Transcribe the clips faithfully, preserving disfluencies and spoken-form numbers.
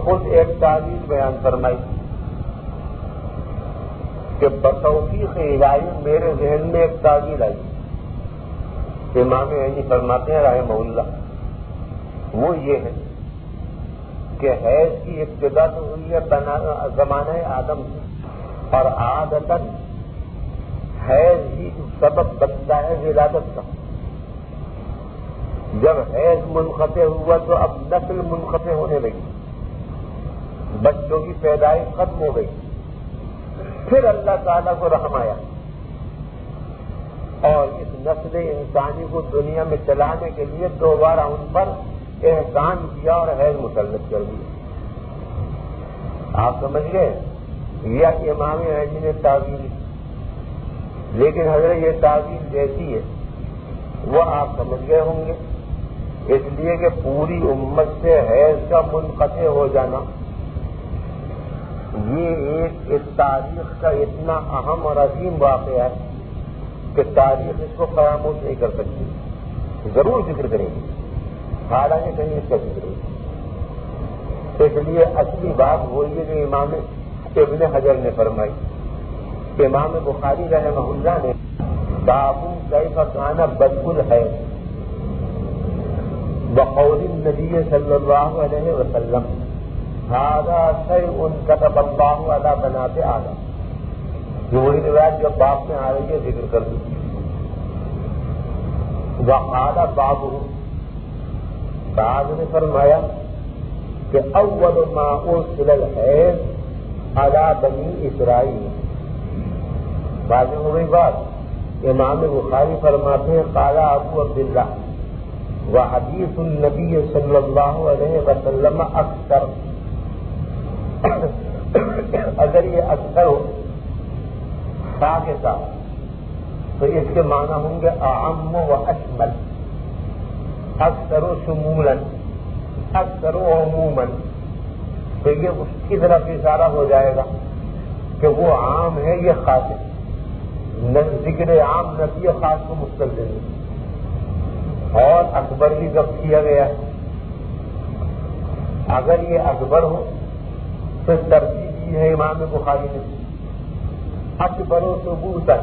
خود ایک تعویل بیان فرمائی کہ بتوفیق الہی میرے ذہن میں ایک تعویل آئی، امام عینی فرماتے ہیں رحمہ اللہ، وہ یہ ہے کہ حیض کی ابتدا تو ہوئی ہے زمانہ آدم سے، اور عادتاً حیض ہی سبب بنتا ہے ولادت کا۔ جب حیض منقطع ہوا تو اب نسل منقطع ہونے لگی، بچوں کی پیدائش ختم ہو گئی، پھر اللہ تعالیٰ کو رحم آیا اور اس نسل انسانی کو دنیا میں چلانے کے لیے دوبارہ ان پر احسان کیا اور حیض مسلط کر دیا۔ آپ سمجھ گئے؟ یہ امام عینی نے تعویل، لیکن حضرت یہ تعویل جیسی ہے وہ آپ سمجھ گئے ہوں گے، اس لیے کہ پوری امت سے حیض کا منقطع ہو جانا یہ ایک اس تاریخ کا اتنا اہم اور عظیم واقعہ ہے کہ تاریخ اس کو فراموش نہیں کر سکتی، ضرور ذکر کریں گے، حالانکہ کہیں اس کا ذکر نہیں۔ اس لیے اصلی بات وہی ہے کہ امام ابن حجر نے فرمائی، امام بخاری رحمہ اللہ نے بابو کیف کان بدء الحیض بقول النبی صلی اللہ علیہ وسلم هذا شیء كتب اللہ علی بنات آدم، یہ وہی روایت جو باب میں آ رہی ہے ذکر کر دی۔ وقال بابہ، بعض نے فرمایا کہ اول ما ارسل الحیض علی بنی اسرائیل، بعض ہو گئی بات۔ امام بخاری فرماتے ہیں قال ابو عبداللہ وحدیث النبی صلی اللہ علیہ وسلم اکثر، اگر یہ اکثر ہو تا کے ساتھ تو اس کے معنی ہوں گے اعم و اشمل، اکثر و شمولاً، اکثر و عموماً، تو یہ اس کی طرف اشارہ ہو جائے گا کہ وہ عام ہے یہ خاص ہے، ذکر عام نفی خاص کو مستلزم ہے، اور اکبر بھی کب کیا گیا ہے؟ اگر یہ اکبر ہو تو ترتیب کی ہے امام بخاری نے اکبر و ثبوتا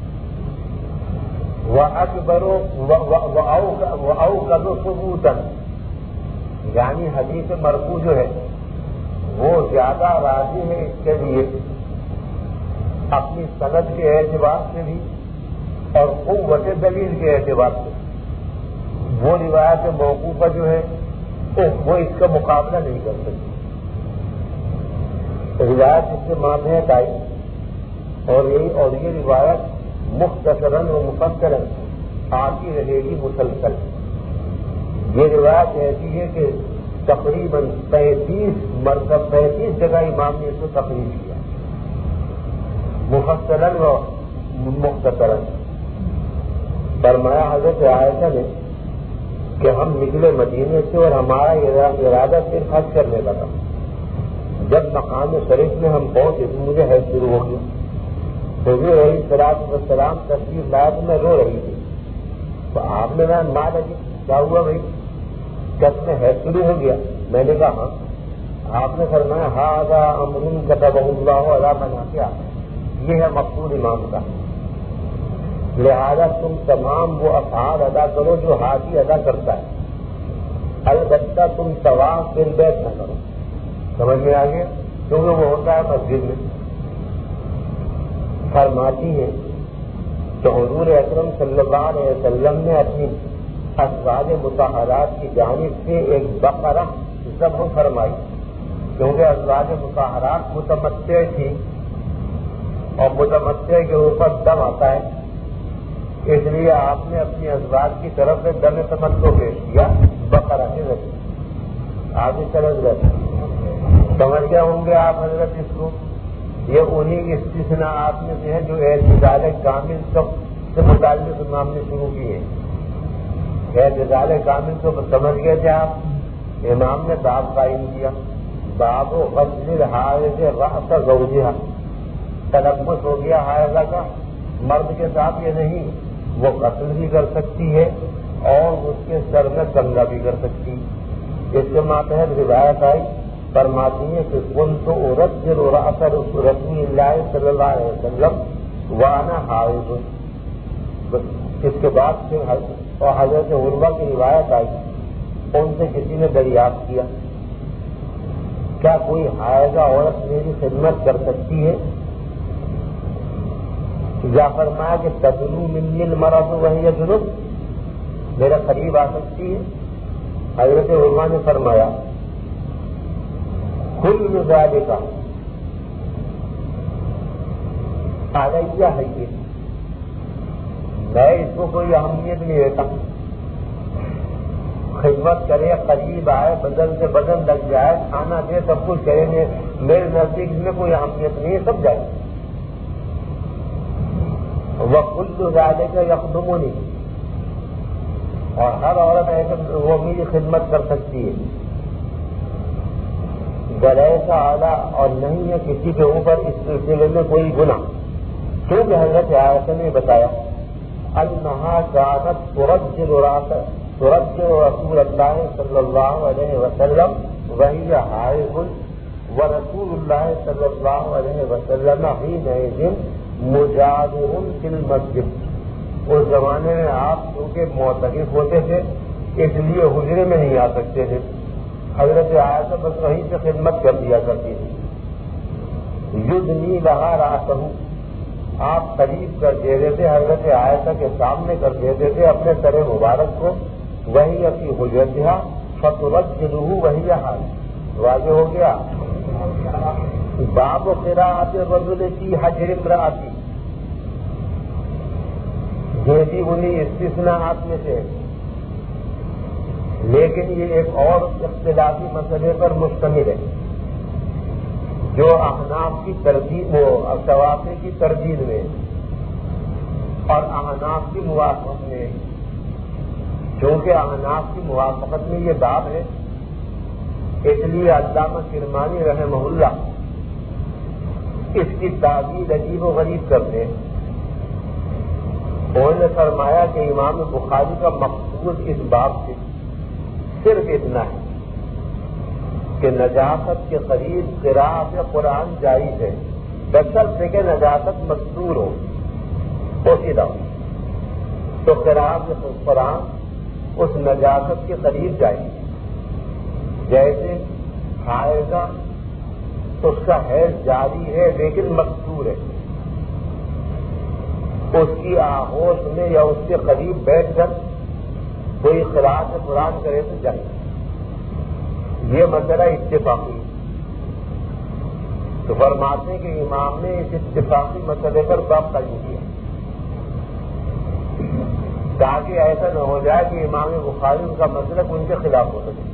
و اکبر و اوقد و ثبوتا، یعنی حدیث مرفوع جو ہے وہ زیادہ راضی ہے اس کے لیے اپنی سند کے اعتبار سے بھی اور قوت دلیل کے اعتبار سے۔ وہ روایت موقوفہ جو ہے وہ اس کا مقابلہ نہیں کر سکتی، روایت اس سے ماتحت آئی اور یہی اور یہ روایت مختصراً و مفصلاً آتی رہے گی مسلسل۔ یہ روایت ایسی ہے کہ تقریباً پینتیس مرتبہ پینتیس جگہ امام نے اس کو تقریر کیا، مفصلاً و مختصراً۔ فرمایا حضرت عائشہ نے کہ ہم نکلے مدینے سے اور ہمارا ارادہ صرف حج کرنے کا تھا، جب مقام شریف میں ہم پہنچے تو مجھے حیض شروع ہو گیا، حضور علیہ الصلوۃ والسلام تشریف لائے تو میں رو رہی تھی، تو آپ نے کہا ماں لگی کیا ہوا بھائی، کس میں حیض شروع ہو گیا؟ میں نے کہا ہاں۔ آپ نے فرمایا ھذا امر كتبه اللہ علی بنات آدم، یہ ہے مقصود امام کا، لہذا تم تمام وہ افعال ادا کرو جو حاجی ادا کرتا ہے، البتہ تم طواف بالبیت نہ کرو۔ سمجھ میں آ گیا؟ کیونکہ وہ ہوتا ہے مسجد میں۔ فرماتی ہے کہ حضور اکرم صلی اللہ علیہ وسلم نے اپنی ازواج مطہرات کی جانب سے ایک بقرہ ذبح فرمائی، کیونکہ ازواج مطہرات متمتع تھی اور متمتع کے اوپر دم آتا ہے، اس لیے آپ نے اپنی ازواج کی طرف سے دم تمتع پیش کیا بقرہ کے ذریعے۔ آگے چلے گئے، سمجھ گئے ہوں گے آپ حضرت اس کو، یہ انہی استثناءات میں سے ہے جو اعتدال کامل سے متعلق امام نے شروع کیے۔ اعتدال کامل کو سمجھ گئے تھے آپ، امام نے باب قائم کیا، باب غسل الحائض رأس زوجها، تلبس ہو گیا حائضہ کا، مرد کے ساتھ یہ نہیں، وہ غسل بھی کر سکتی ہے اور اس کے سر میں کنگھا بھی کر سکتی ہے۔ اس کے ماتحت روایت آئی فرماتی ہیں کہ کنت ارجل رأس رسول اللہ صلی اللہ علیہ وسلم وانا حائض. اس کے بعد پھر اور حضرت عروہ کی روایت آئی، ان سے کسی نے دریافت کیا کیا کوئی حائضہ عورت میری خدمت کر سکتی ہے؟ یا فرمایا کہ تدنو منی المرض وہی جنب، میرا قریب آ سکتی ہے؟ حضرت عروہ نے فرمایا کل ذالک علیہ ہے، میں اس کو کوئی اہمیت نہیں دیتا. خدمت کرے، قریب آئے، بدن سے بدن لگ جائے، کھانا دے، سب کچھ کریں گے، میرے نزدیک اس میں کوئی اہمیت نہیں ہے، سب جائے. وَكُلُّ ذَلِكَ يَخْدُمُنِي، اور ہر عورت ایسے وہ میری خدمت کر سکتی ہے. غلیظ اعلیٰ اور نہیں ہے کسی کے اوپر اس سلسلے میں کوئی گناہ، کیونکہ حضرت عائشہ نے بتایا انہا كانت ترجل رأس ترجل رسول اللہ صلی اللہ علیہ وسلم وہی حائض ورسول اللہ صلی اللہ علیہ وسلم حینئذ مجاور فی المسجد. اس زمانے میں آپ کیونکہ معتکف ہوتے تھے اس لیے حجرے میں نہیں آ سکتے تھے. حضرت عائشہ بس وہیں سے خدمت کر دیا کرتی تھی. یدنی لہا رأسہ، آپ قریب کر دیتے تھے، حضرت عائشہ کے سامنے کر دیتے تھے اپنے سر مبارک کو. وہی اپنی حجرتہا فترجلہ وہی حائض. واضح ہو گیا. باب قراءۃ الرجل فی حجر امرأتی، یہ بھی انہیں استثناءات میں سے، لیکن یہ ایک اور اختلافی مسئلے پر مشتمل ہے جو احناف کی تردید وہ شوافی کی تردید میں اور احناف کی موافقت میں. کیونکہ احناف کی موافقت میں یہ باب ہے، اس لیے علامہ کرمانی رحمہ اللہ اس کی تعبیر عجیب و غریب کرتے ہیں. انہوں نے فرمایا کہ امام بخاری کا مقصود اس باب سے صرف اتنا ہے کہ نجاست کے قریب قراءت قرآن جائز ہے، بشرط کہ نجاست مستور ہو پوشیدہ ہو، تو قراءت قرآن اس نجاست کے قریب جائے. جیسے حائضہ اس کا حیض جاری ہے لیکن مستور ہے، اس کی آغوش میں یا اس کے قریب بیٹھ کر کوئی قراءت قرآن کرے تو جائے. یہ مسئلہ اتفاقی. تو فرماتے کہ امام نے اس اتفاقی مسئلے پر باب قائم کیا تاکہ ایسا نہ ہو جائے کہ امام بخاری ان کا مسئلہ ان کے خلاف ہو سکے.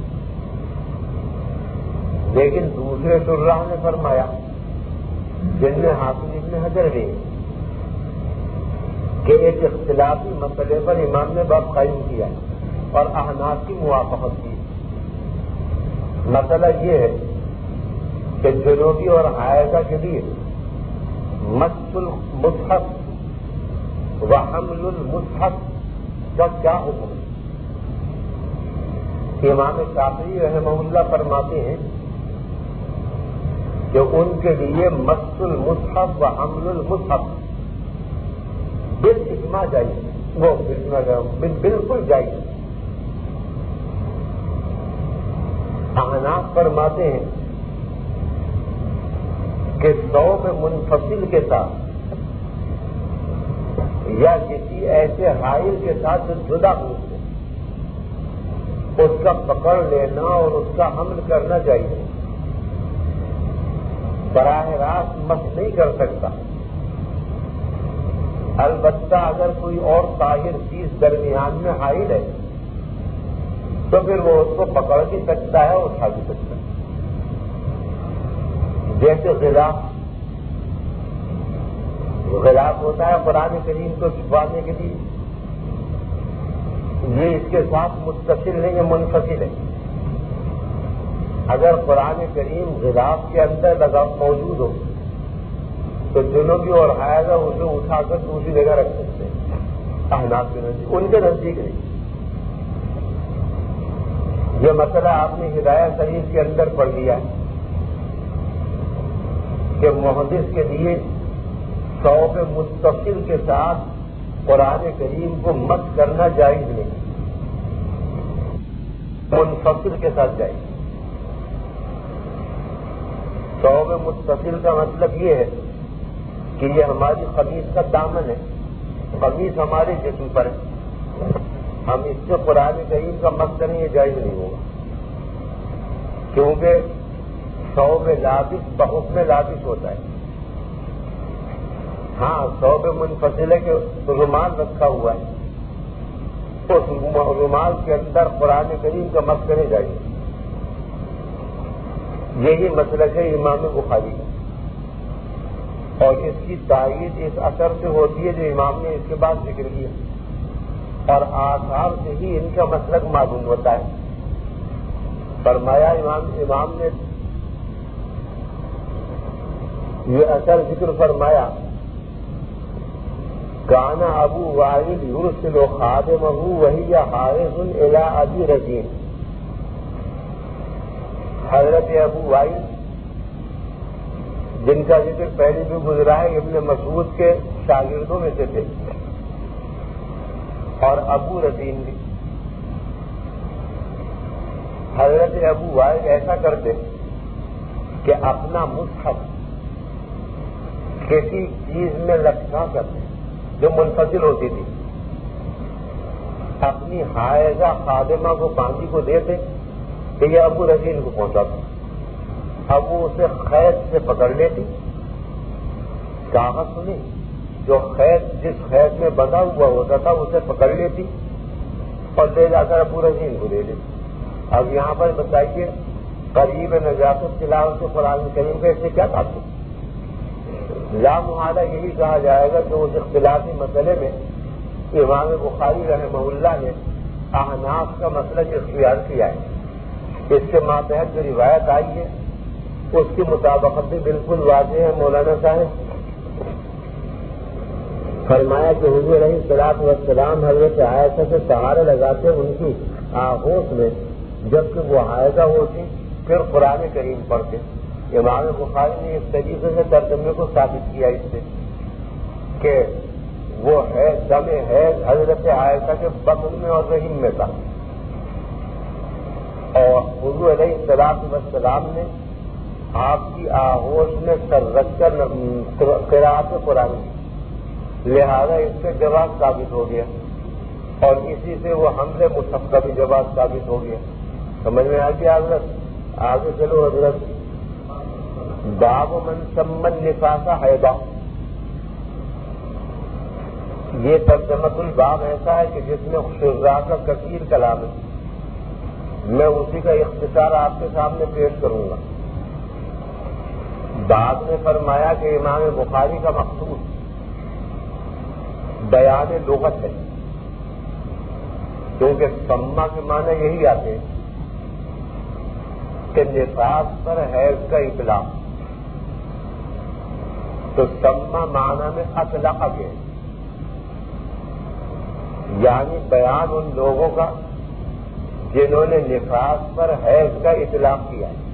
لیکن دوسرے شراح نے فرمایا جن میں حافظ ابن حجر بھی کہ ایک اختلافی مسئلے پر امام نے باب قائم کیا اور احناف کی موافقت کی. مسئلہ یہ ہے کہ جنوبی اور حائضہ کے لیے مس المصحف و حمل المصحف کا کیا حکم ہے. امام شافعی رحمہ اللہ فرماتے ہیں کہ ان کے لیے مس المصحف و حمل المصحف بالاجماع جائز، وہ بالکل جائز. احناف فرماتے ہیں کہ ثوب منفصل کے ساتھ یا کسی ایسے حائل کے ساتھ جو جدا ہو اس کا پکڑ لینا اور اس کا حمل کرنا چاہیے. براہ راست مس نہیں کر سکتا. البتہ اگر کوئی اور طاہر چیز درمیان میں حائل ہے تو پھر وہ اس کو پکڑ بھی سکتا ہے، اٹھا بھی سکتا ہے. جیسے غلاف غلاف ہوتا ہے قرآن کریم کو چھپانے کے لیے، یہ اس کے ساتھ متصل نہیں ہے، منفصل ہے. اگر قرآن کریم غلاف کے اندر لگا موجود ہو تو جنوبی اور حائضہ اسے اٹھا کر دوسری جگہ رکھ سکتے ہیں. احناف کے نزدیک، ان کے نزدیک نہیں. یہ مسئلہ آپ نے ہدایت شریف کے اندر پڑھ لیا ہے. کہ محدث کے لیے ثوب متصل کے ساتھ قرآن کریم کو مس کرنا جائز نہیں، منفصل کے ساتھ جائز۔ ثوب متصل کا مطلب یہ ہے کہ یہ ہماری قمیص کا دامن ہے، قمیص ہمارے جسم پر ہے، ہم اس سے قرآن کریم کا مس کریں یہ جائز نہیں ہوگا، کیونکہ ثوب لابس بحکم لابس ہوتا ہے۔ ہاں ثوب منفصل ہے کہ رومال رکھا ہوا ہے، اس رومال کے اندر قرآن کریم کا مس کرے جائے، یہی مسلک ہے امام بخاری، اور اس کی تائید اس اثر سے ہوتی ہے جو امام نے اس کے بعد ذکر کیا، اور آثار سے ہی ان کا مسلک معلوم ہوتا ہے۔ فرمایا امام امام نے یہ اثر ذکر فرمایا، کان ابو وائل یرسل خادمہ وہی حارث الی ابی رزین، حضرت ابو وائل جن کا ذکر پہلے بھی گزرا ہے ابن مسعود کے شاگردوں میں سے تھے، اور ابو رزین بھی۔ حضرت ابو وائل ایسا کرتے کہ اپنا مصحف کسی چیز میں لٹکا کرتے جو منفصل ہوتی تھی، اپنی حائضہ خادمہ کو باندھی کو دیتے کہ یہ ابو رزین کو پہنچا تھا، اب وہ اسے خیط سے پکڑ لیتی، کاغذ سنی جو خیط جس خیط میں بندھا ہوا ہوتا تھا اسے پکڑ لیتی اور لے جا کر ابو رزین کو دے دیتی۔ اب یہاں پر بتائیے قریب نجاست کے لحاظ سے قرآن کریم کا اس سے کیا تعلق؟ لا محالہ یہی کہا جائے گا کہ اس اختلافی مسئلے میں امام بخاری رحمہ اللہ نے احناف کا مسلک اختیار کیا ہے۔ اس کے ماتحت جو روایت آئی ہے اس کی مطابقت بھی بالکل واضح ہے۔ مولانا صاحب فرمایا کہ حضور علیہ الصلوۃ والسلام حضرت عائشہ سے سہارے لگاتے ان کی آغوش میں، جبکہ وہ حائضہ ہوتی پھر قرآن کریم پڑھتے۔ امام بخاری نے اس طریقے سے ترجمے کو ثابت کیا اس سے کہ وہ ہے دم ہے حضرت عائشہ کے بطن میں اور رحم میں تھا، اور حضور علیہ الصلوۃ والسلام نے آپ کی آغوش میں سر رکھ کر قرأت قرآن کی، لہذا اس سے جواز ثابت ہو گیا، اور اسی سے وہ حمل مصحف کا بھی جواز ثابت ہو گیا۔ سمجھ میں آ گیا حضرت؟ آگے چلو حضرت، باب من سمى النفاس حیضا، یہ ترجمۃ الباب ایسا ہے کہ جس میں شراح کا کثیر کلام ہے، میں اسی کا اختصار آپ کے سامنے پیش کروں گا۔ بعد میں فرمایا کہ امام بخاری کا مقصود بیان لغت ہے، کیونکہ سما کے معنی یہی آتے ہیں کہ نفاس پر حیض کا اطلاق، تو سما معنی میں اطلاق گئے، یعنی بیان ان لوگوں کا جنہوں نے نفاس پر حیض کا اطلاق کیا ہے۔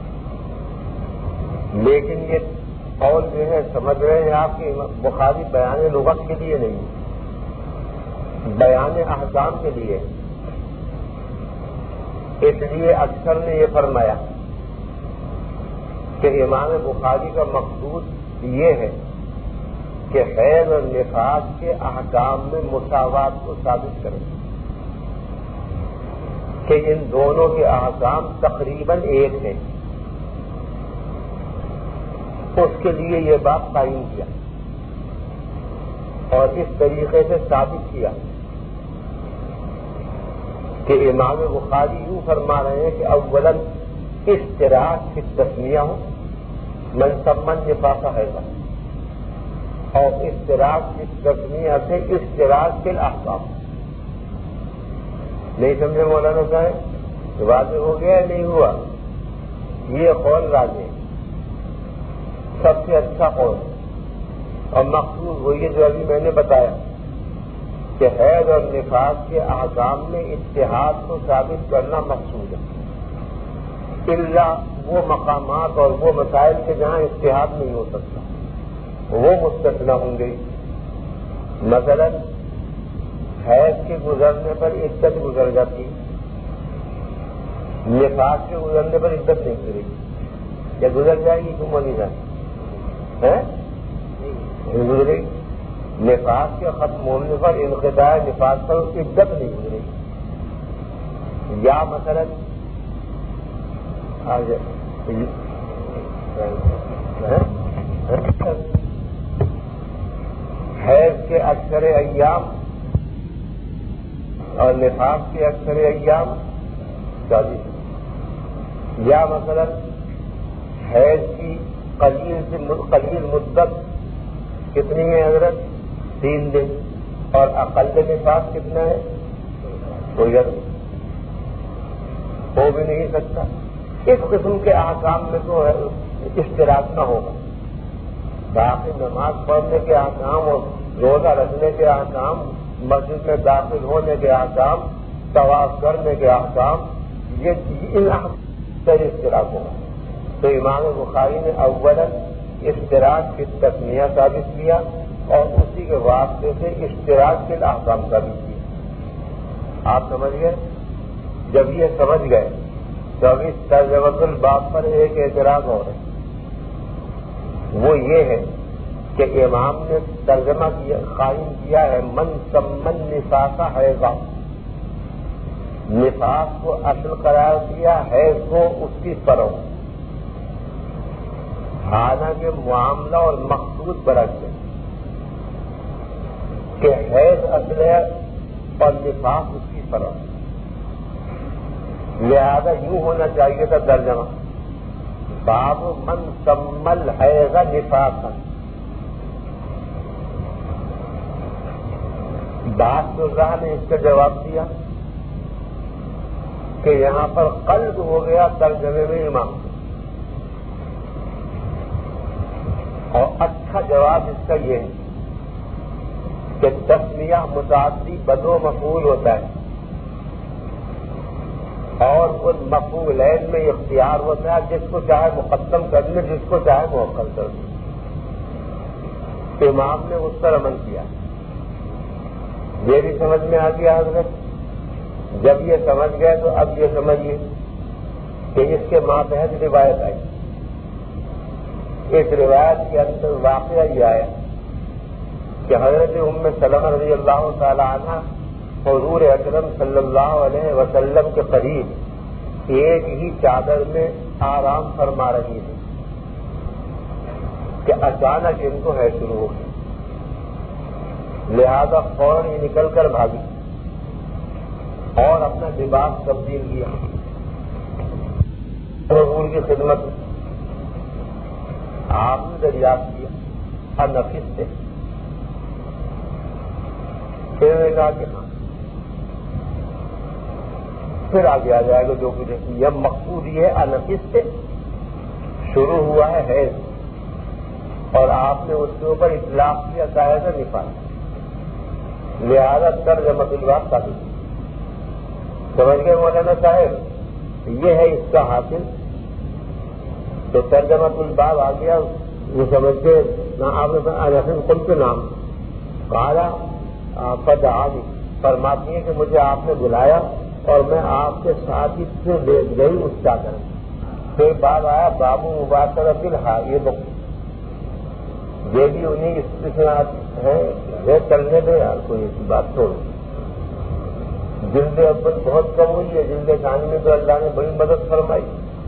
لیکن یہ قول جو ہے سمجھ رہے ہیں آپ کی بخاری بیان لغت کے لیے نہیں، بیان احکام کے لیے، اس لیے اکثر نے یہ فرمایا کہ امام بخاری کا مقصود یہ ہے کہ حیض اور نفاس کے احکام میں مساوات کو ثابت کریں کہ ان دونوں کے احکام تقریباً ایک ہیں، اس کے لیے یہ بات قائم کیا اور اس طریقے سے ثابت کیا کہ امام بخاری یوں فرما رہے ہیں کہ اولاً اشتراک کی تسمیہ ہو، منصبن نفاس حیض، اور اشتراک کی تسمیہ سے اشتراک کے احکام۔ نہیں سمجھے مولانا صاحب؟ واضح ہو گیا یا نہیں ہوا؟ یہ قول راجح سب سے اچھا قول، اور مقصود وہی جو ابھی میں نے بتایا کہ حیض اور نفاس کے احکام میں اتحاد کو ثابت کرنا مقصود ہے، الا وہ مقامات اور وہ مسائل کے جہاں اجتہاد نہیں ہو سکتا وہ مستثنی ہوں گے. مثلا حیض کے گزرنے پر عدت گزر جاتی، نفاس کے گزرنے پر عدت نہیں گزرے گی، یا گزر جائے گی تم نہیں جائے نہیں گزرے گی. نفاس کے ختم ہونے پر انقطاع نفاس پر عدت نہیں گزرے گی. یا مثلا حیض کے اکثر ایام اور نفاس کے اکثر ایام شادی، یا مثلا حیض کی قلیل سے قلیل مدت کتنی ہے حضرت؟ تین دن، اور اقل نفاس کتنا ہے؟ کوئی ہو بھی نہیں سکتا. اس قسم کے احکام میں تو اشتراک نہ ہوگا. باقی نماز پڑھنے کے احکام اور روزہ رکھنے کے احکام، مسجد میں داخل ہونے کے احکام، طواف کرنے کے احکام، یہ ان احکام سے اشتراک ہوگا. تو امام بخاری نے اولا اشتراک کی تسمیہ ثابت کیا اور اسی کے واسطے سے اشتراک کے احکام ثابت کیا. آپ سمجھ گئے؟ جب یہ سمجھ گئے تو اب اس ترجمۃ الباب پر ایک اعتراض ہو رہا ہے. وہ یہ ہے کہ امام نے ترجمہ کیا قائم کیا ہے من سمن نفاس حیضا، نفاس کو اصل قرار دیا، حیض کو اس کی فرع. حالانکہ معاملہ اور مقصود برعکس ہے کہ حیض اصل ہے اور نفاس اس کی فرع. لہذا یوں ہونا چاہیے تھا ترجمہ باب من سمل حیض نفاسا. بات الراہ نے اس کا جواب دیا کہ یہاں پر قلب ہو گیا ترجمے میں امام، اور اچھا جواب اس کا یہ ہے کہ تسمیہ متعدی بدو مفعول ہوتا ہے اور ان مفعولین میں اختیار ہوتا ہے جس کو چاہے مقدم کر لے، جس کو چاہے مؤخر کر لے. امام نے اس پر عمل کیا. یہ بھی سمجھ میں آ گیا حضرت؟ جب یہ سمجھ گئے تو اب یہ سمجھیے کہ اس کے ماتحت روایت آئی. اس روایت کے اندر واقعہ یہ آیا کہ حضرت ام سلمہ رضی اللہ تعالی عنہ حضور اکرم صلی اللہ علیہ وسلم کے قریب ایک ہی چادر میں آرام فرما رہی تھی کہ اچانک ان کو ہے شروع ہو گئی. لہذا فوراً ہی نکل کر بھاگی اور اپنا لباس تبدیل کیا حضور کی خدمت میں. آپ نے دریافت کیا نفس سے، پھر نے کہا کہ ہاں پھر آگے آ جائے گا جو کچھ. یہ مقصود یہ ہے انفس سے شروع ہوا ہے حیض اور آپ نے اس کے اوپر اطلاق کیا قاعدہ نفاس. لہذا ترجمۃ الباب ثابت. سمجھ گئے مولانا صاحب؟ یہ ہے اس کا حاصل. تو ترجمۃ الباب آ گیا. وہ سمجھ گئے آپ نے خود کے نام کہا فدعانی، فرماتی ہے کہ مجھے آپ نے بلایا اور میں آپ کے ساتھ ہی سے بیٹھ گئی اس چادر. پھر بعد آیا بابو مباشرۃ الحائض، یہ بھی انہیں استثناء ہیں. یہ چلنے دیں یار، کوئی ایسی بات چھوڑو. جلد اول بہت کم ہوئی ہے، جلد ثانی میں تو اللہ نے بڑی مدد فرمائی.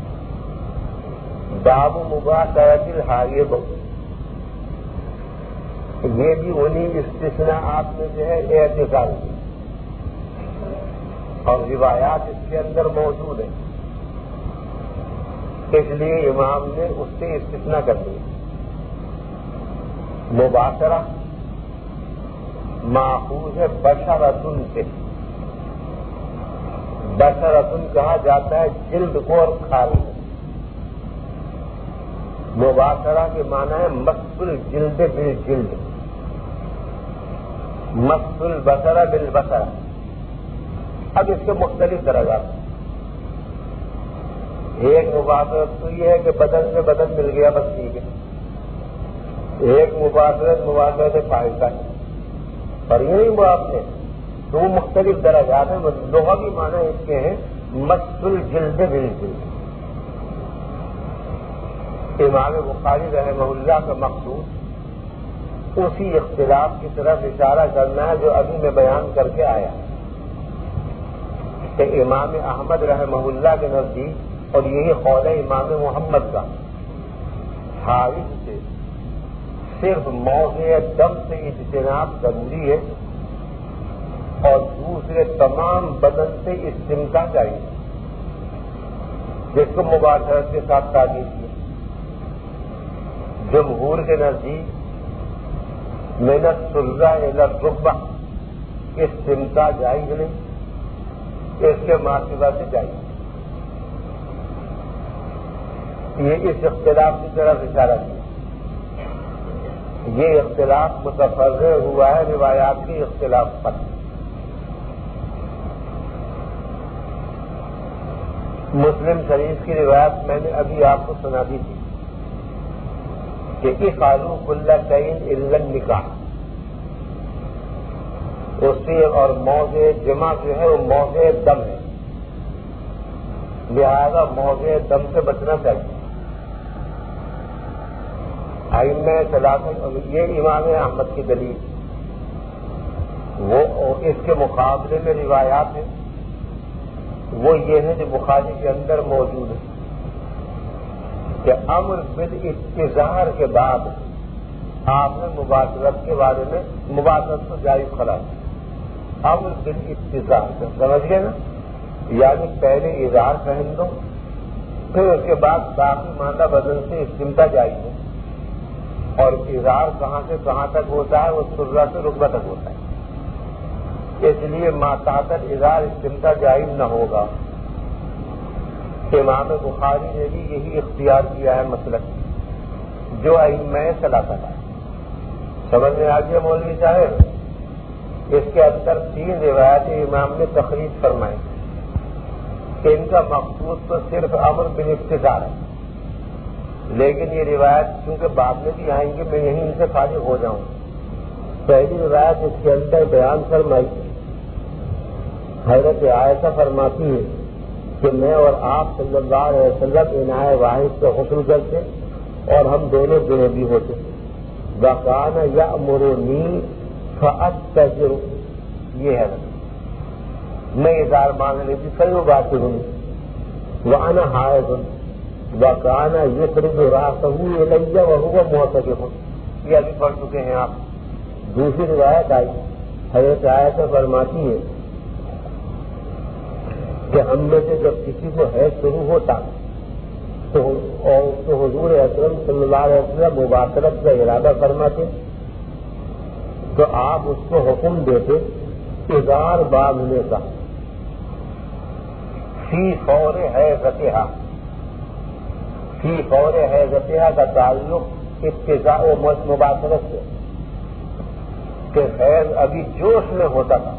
باب مباشرۃ الحائض یہ بھی انہیں استثناءات میں جو ہے اعتقاد کی اور روایات اس کے اندر موجود ہیں، اس لیے امام نے اس سے استثناء کر دی. مباشرہ ماخوذ ہے بشرتن سے. بشرتن کہا جاتا ہے جلد کو اور کھال. مباشرہ کے معنی ہے مس الجلد بالجلد، مس البصر بالبصر. اب اس کے مختلف درجات. ایک مباشرت تو یہ ہے کہ بدن سے بدن مل گیا بس ٹھیک ہے، ایک مباشرت مباشرت فائدہ ہے، پر یہ نہیں معافنے تو وہ مختلف درجات ہیں. لغوی معنی اس کے ہیں مس الجلد بالجلد. امام بخاری رحمہ اللہ کا مقصود اسی اختلاف کی طرف اشارہ کرنا ہے جو ابھی میں بیان کر کے آیا کہ امام احمد رحمہ اللہ کے نزدیک، اور یہی قول ہے امام محمد کا، حائض سے صرف موضع دم سے اجتناب ضروری ہے اور دوسرے تمام بدن سے استمتاع چاہیے، جس کو مباشرت کے ساتھ تعبیر کی. جمہور کے نزدیک من السرہ الی الرکبہ استمتاع جائز نہیں، اس کے ماسوا سے جائز. یہ اس اختلاف کی طرف اشارہ کیا. یہ اختلاف متفرع ہوا ہے روایات کے اختلاف پر. مسلم شریف کی روایت میں نے ابھی آپ کو سنا دی تھی کہ افعلوا کل شیء الا النکاح. اس سے اور موضع جمع جو ہے وہ موضع دم ہے، لہذا موضع دم سے بچنا چاہیے. ائمہ ثلاثہ، یہ امام احمد کی دلیل، وہ اس کے مقابلے میں روایات ہیں وہ یہ ہے جو بخاری کے اندر موجود ہے کہ امر بالاستظہار کے بعد آپ نے مباشرت کے بارے میں، مباشرت کو جائز قرار دیا. امر بالاستظہار سے سمجھ گئے نا، یعنی پہلے اظہار پہن دو، پھر اس کے بعد باقی مادہ بدن سے استمتاع جائز ہے. اور اظہار کہاں سے کہاں تک ہوتا ہے؟ وہ سرہ سے رکبہ تک ہوتا ہے، اس لیے ماتحت اظہار استمتاع جائز نہ ہوگا. امام بخاری نے بھی یہی اختیار کیا ہے مسلک جو ائمہ ثلاثہ کا. سمجھ میں آ گیا مولوی صاحب؟ اس کے اندر تین روایت امام نے تخریج فرمائی. ان کا مقصود تو صرف امر بالاستظہار ہے، لیکن یہ روایت چونکہ بعد میں بھی آئیں گے میں یہیں ان سے فارغ ہو جاؤں. پہلی روایت اس کے اندر بیان فرمائی، حضرت عائشہ فرماتی ہے کہ میں اور آپ صلی اللہ علیہ وسلم انائے واحد سے غسل کرتے اور ہم دونوں جنوبی ہوتے. وَكَانَ يَأْمُرُنِي فَأَتَّجِرُ، یہ ہے میں اظہار مانگ لیتی صحیح بات ہوں. وَأَنَا حَائِضٌ وَكَانَ يُخْرِجُ رَأْسَهُ إِلَيَّ وَهُوَ مُعْتَكِفٌ. یہ ابھی پڑھ چکے ہیں آپ. دوسری روایت آئی، حضرت عائشہ فرماتی ہے کہ ہم میں سے جب کسی کو حیض شروع ہوتا تو حضور اکرم صلی اللہ علیہ وسلم مباشرت کا ارادہ فرماتے تو آپ اس کو حکم دیتے اظہار باندھنے کا فی فور حیضتہا. فی فور حیضتہا کا تعلق ابتداء و مباشرت سے، کہ حیض ابھی جوش میں ہوتا تھا،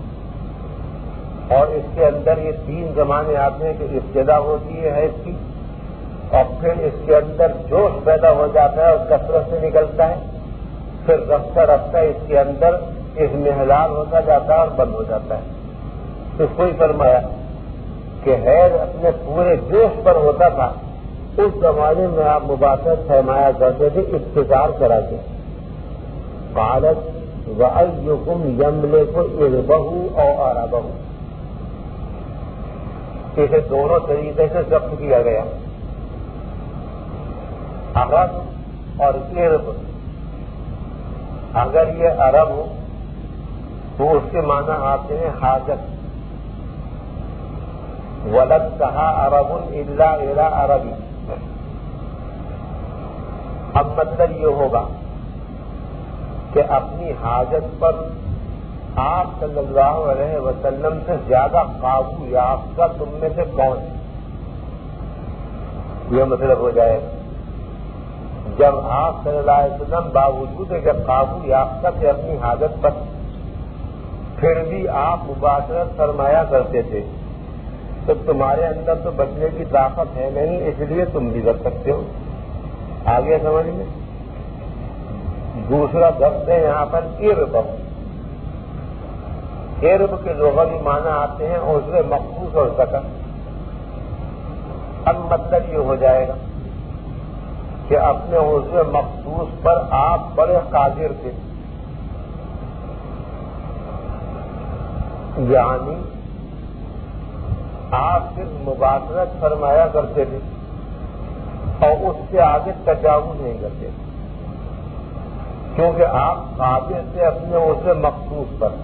اور اس کے اندر یہ تین زمانے آتے ہیں کہ ابتدا ہوتی ہے حیض کی، اور پھر اس کے اندر جوش پیدا ہو جاتا ہے اور کثرت سے نکلتا ہے، پھر رفتہ رفتہ اس کے اندر اضمحلال ہوتا جاتا ہے اور بند ہو جاتا ہے. تو کوئی فرمایا کہ حیض اپنے پورے جوش پر ہوتا تھا، اس زمانے میں آپ مباشرت فرمایا کرتے تھے استظہار کرا کے. قالت وَأَيُّكُمْ يَمْلِكُ إِرْبَهُ أَوْ أَرَبَهُ. اسے دونوں طریقے سے ضبط کیا گیا، عرب اور ارب. اگر یہ عرب ہو تو اس کے معنی آتے ہیں حاجت. ولد کہا عرب الا الى عربی. اب مطلب یہ ہوگا کہ اپنی حاجت پر آپ صلی اللہ علیہ وسلم سے زیادہ قابو یافتہ تم میں سے کون ہے؟ یہ مطلب ہو جائے جب آپ صلی اللہ علیہ وسلم باوجود ہے کہ قابو یافتہ تھے اپنی حاجت پر، پھر بھی آپ مباشرت فرمایا کرتے تھے تو تمہارے اندر تو بچنے کی طاقت ہے نہیں، اس لیے تم بھی کر سکتے ہو. آگے سمجھ میں. دوسرا لفظ ہے یہاں پر ارب. ارب کے لغوی معنی آتے ہیں عضو مخصوص اور ذکر. اب مطلب یہ ہو جائے گا کہ اپنے عضو مخصوص پر آپ بڑے قادر تھے، یعنی آپ صرف مباشرت فرمایا کرتے تھے اور اس سے آگے تجاوز نہیں کرتے تھے، کیونکہ آپ قادر تھے اپنے عضو مخصوص پر.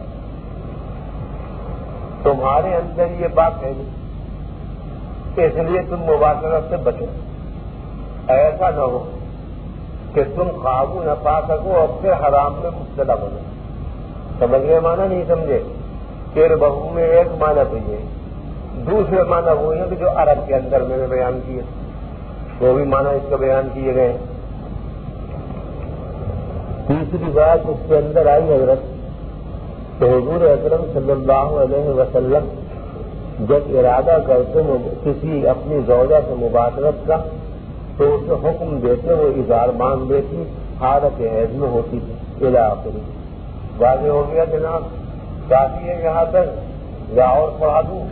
تمہارے اندر یہ بات ہے نہیں، اس لیے تم مباشرت سے بچو. ایسا نہ ہو کہ تم قابو نہ پا سکو اور پھر حرام میں مبتلا بنو. سمجھ گئے معنی نہیں سمجھے؟ پھر بہو میں ایک معنی تو یہ، دوسرے معنی وہ ہے کہ جو عرب کے اندر میں نے بیان کیے وہ بھی معنی اس کو بیان کیے گئے. تیسری بات اس کے اندر آئی حضرت کہ حضور اکرم صلی اللہ علیہ وسلم جب ارادہ کرتے کسی اپنی زوجہ سے مباشرت کا تو اسے حکم دیتے وہ اظہار باندھ دیتی، حالت حیض میں ہوتی تھی. الی آخری واضح ہو گیا جناب؟ کافی ہے یہاں تک یا اور پڑھا دوں؟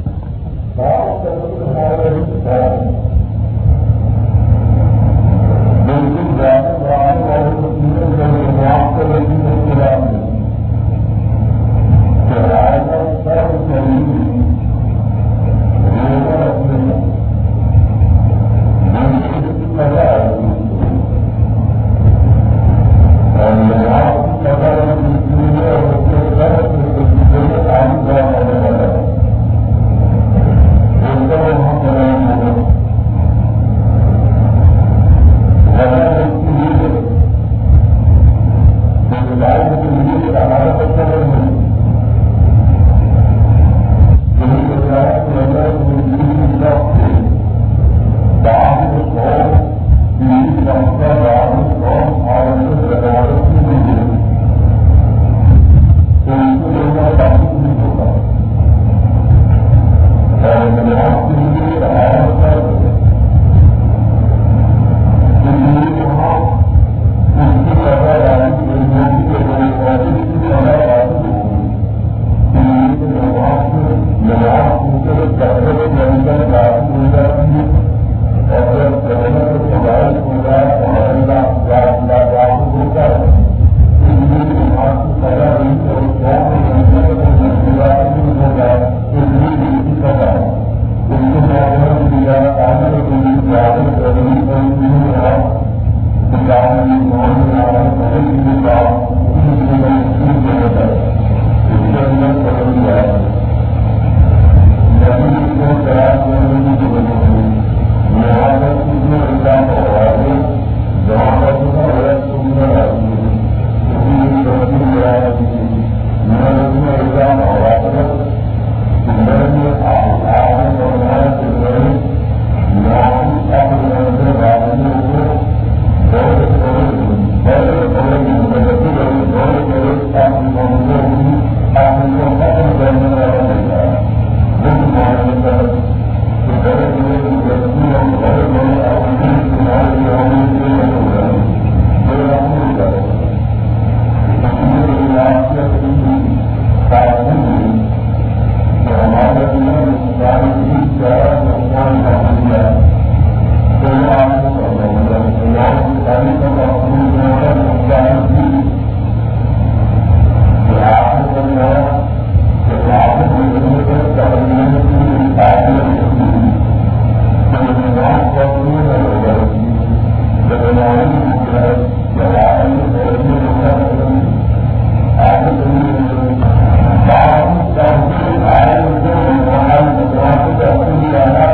Thank you.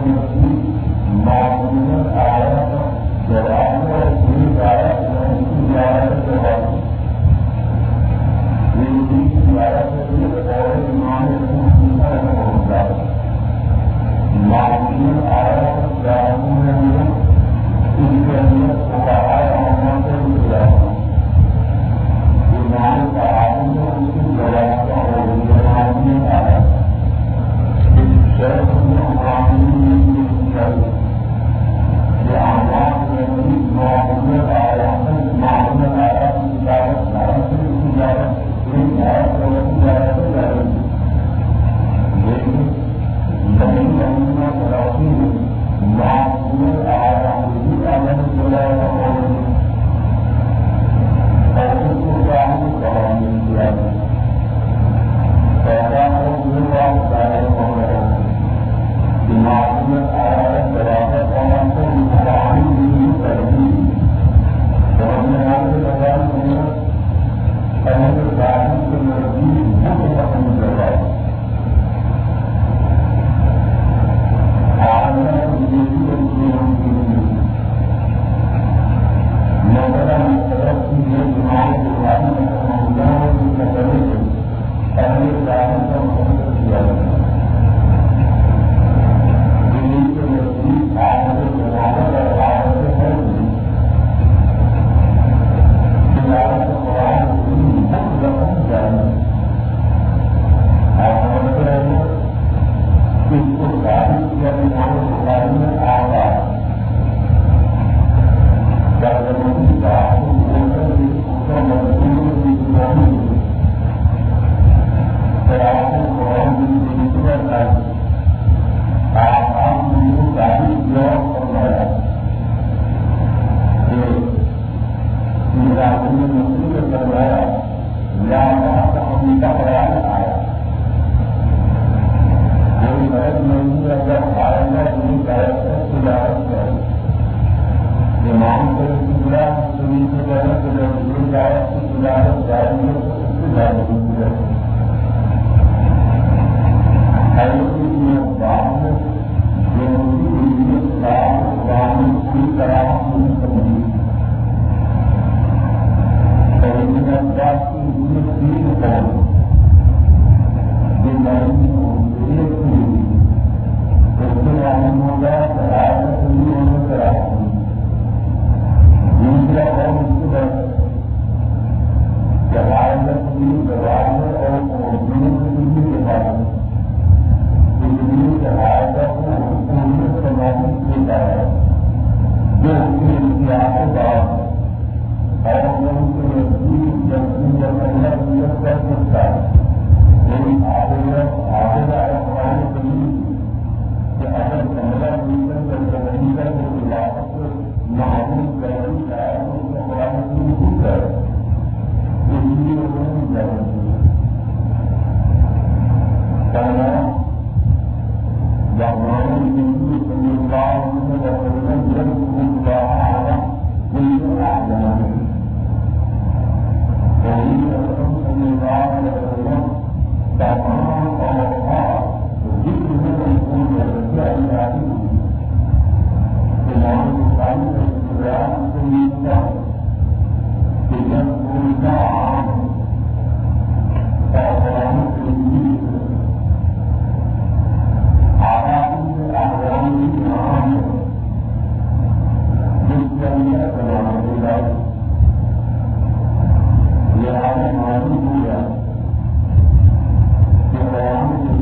Yeah.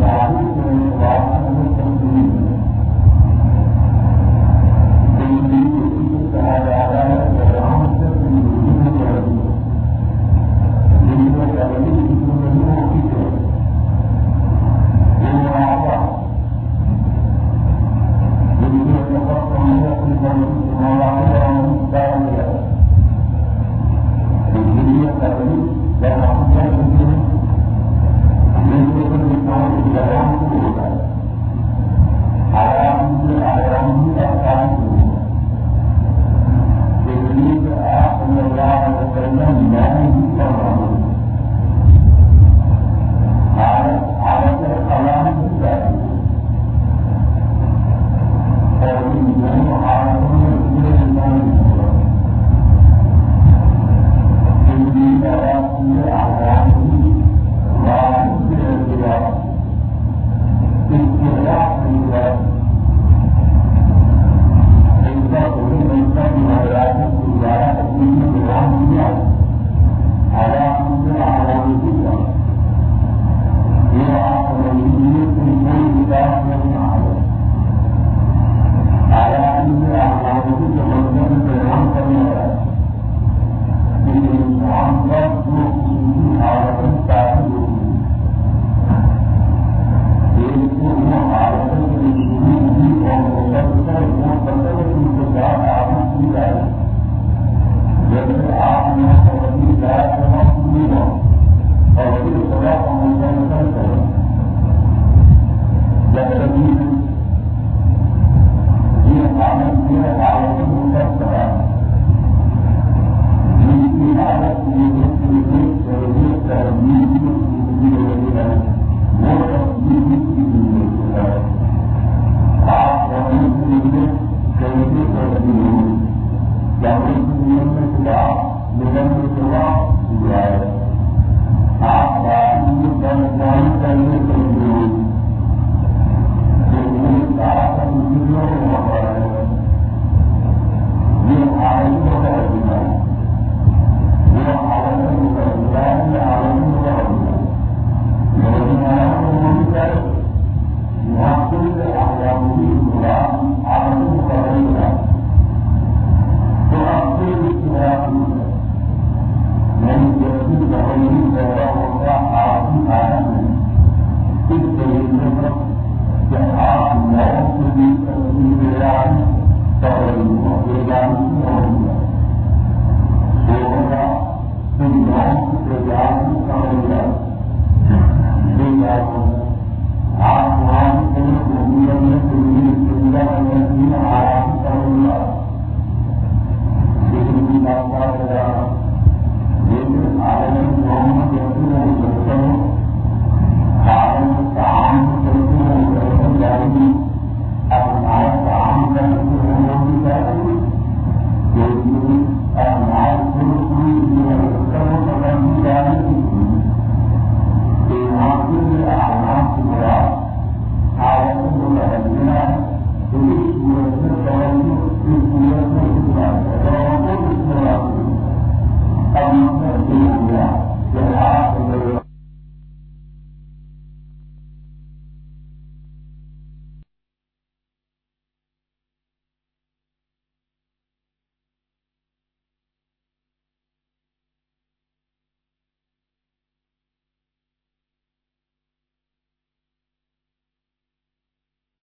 Thank you.